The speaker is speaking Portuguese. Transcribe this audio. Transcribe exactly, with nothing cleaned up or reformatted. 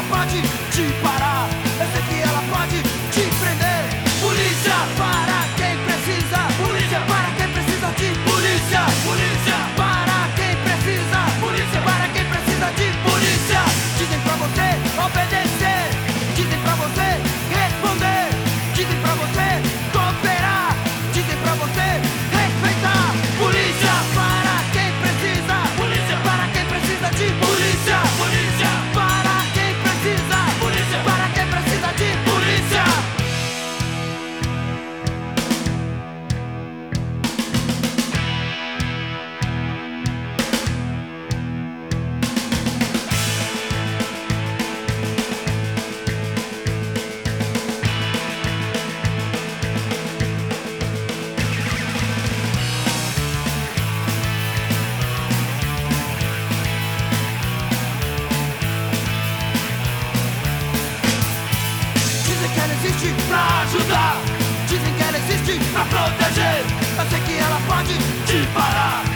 ela pode te parar, eu sei que ela pode te prender. Polícia para quem precisa, polícia para quem precisa de polícia, polícia para quem precisa, polícia para quem precisa de polícia. Dizem pra você obedecer, dizem pra você responder, dizem pra você cooperar, dizem pra você respeitar. Polícia para quem precisa, polícia para quem precisa de polícia, polícia para quem precisa, polícia para quem precisa de polícia. Dizem que ela existe pra ajudar, dizem que ela existe pra proteger. Eu sei que ela pode te parar,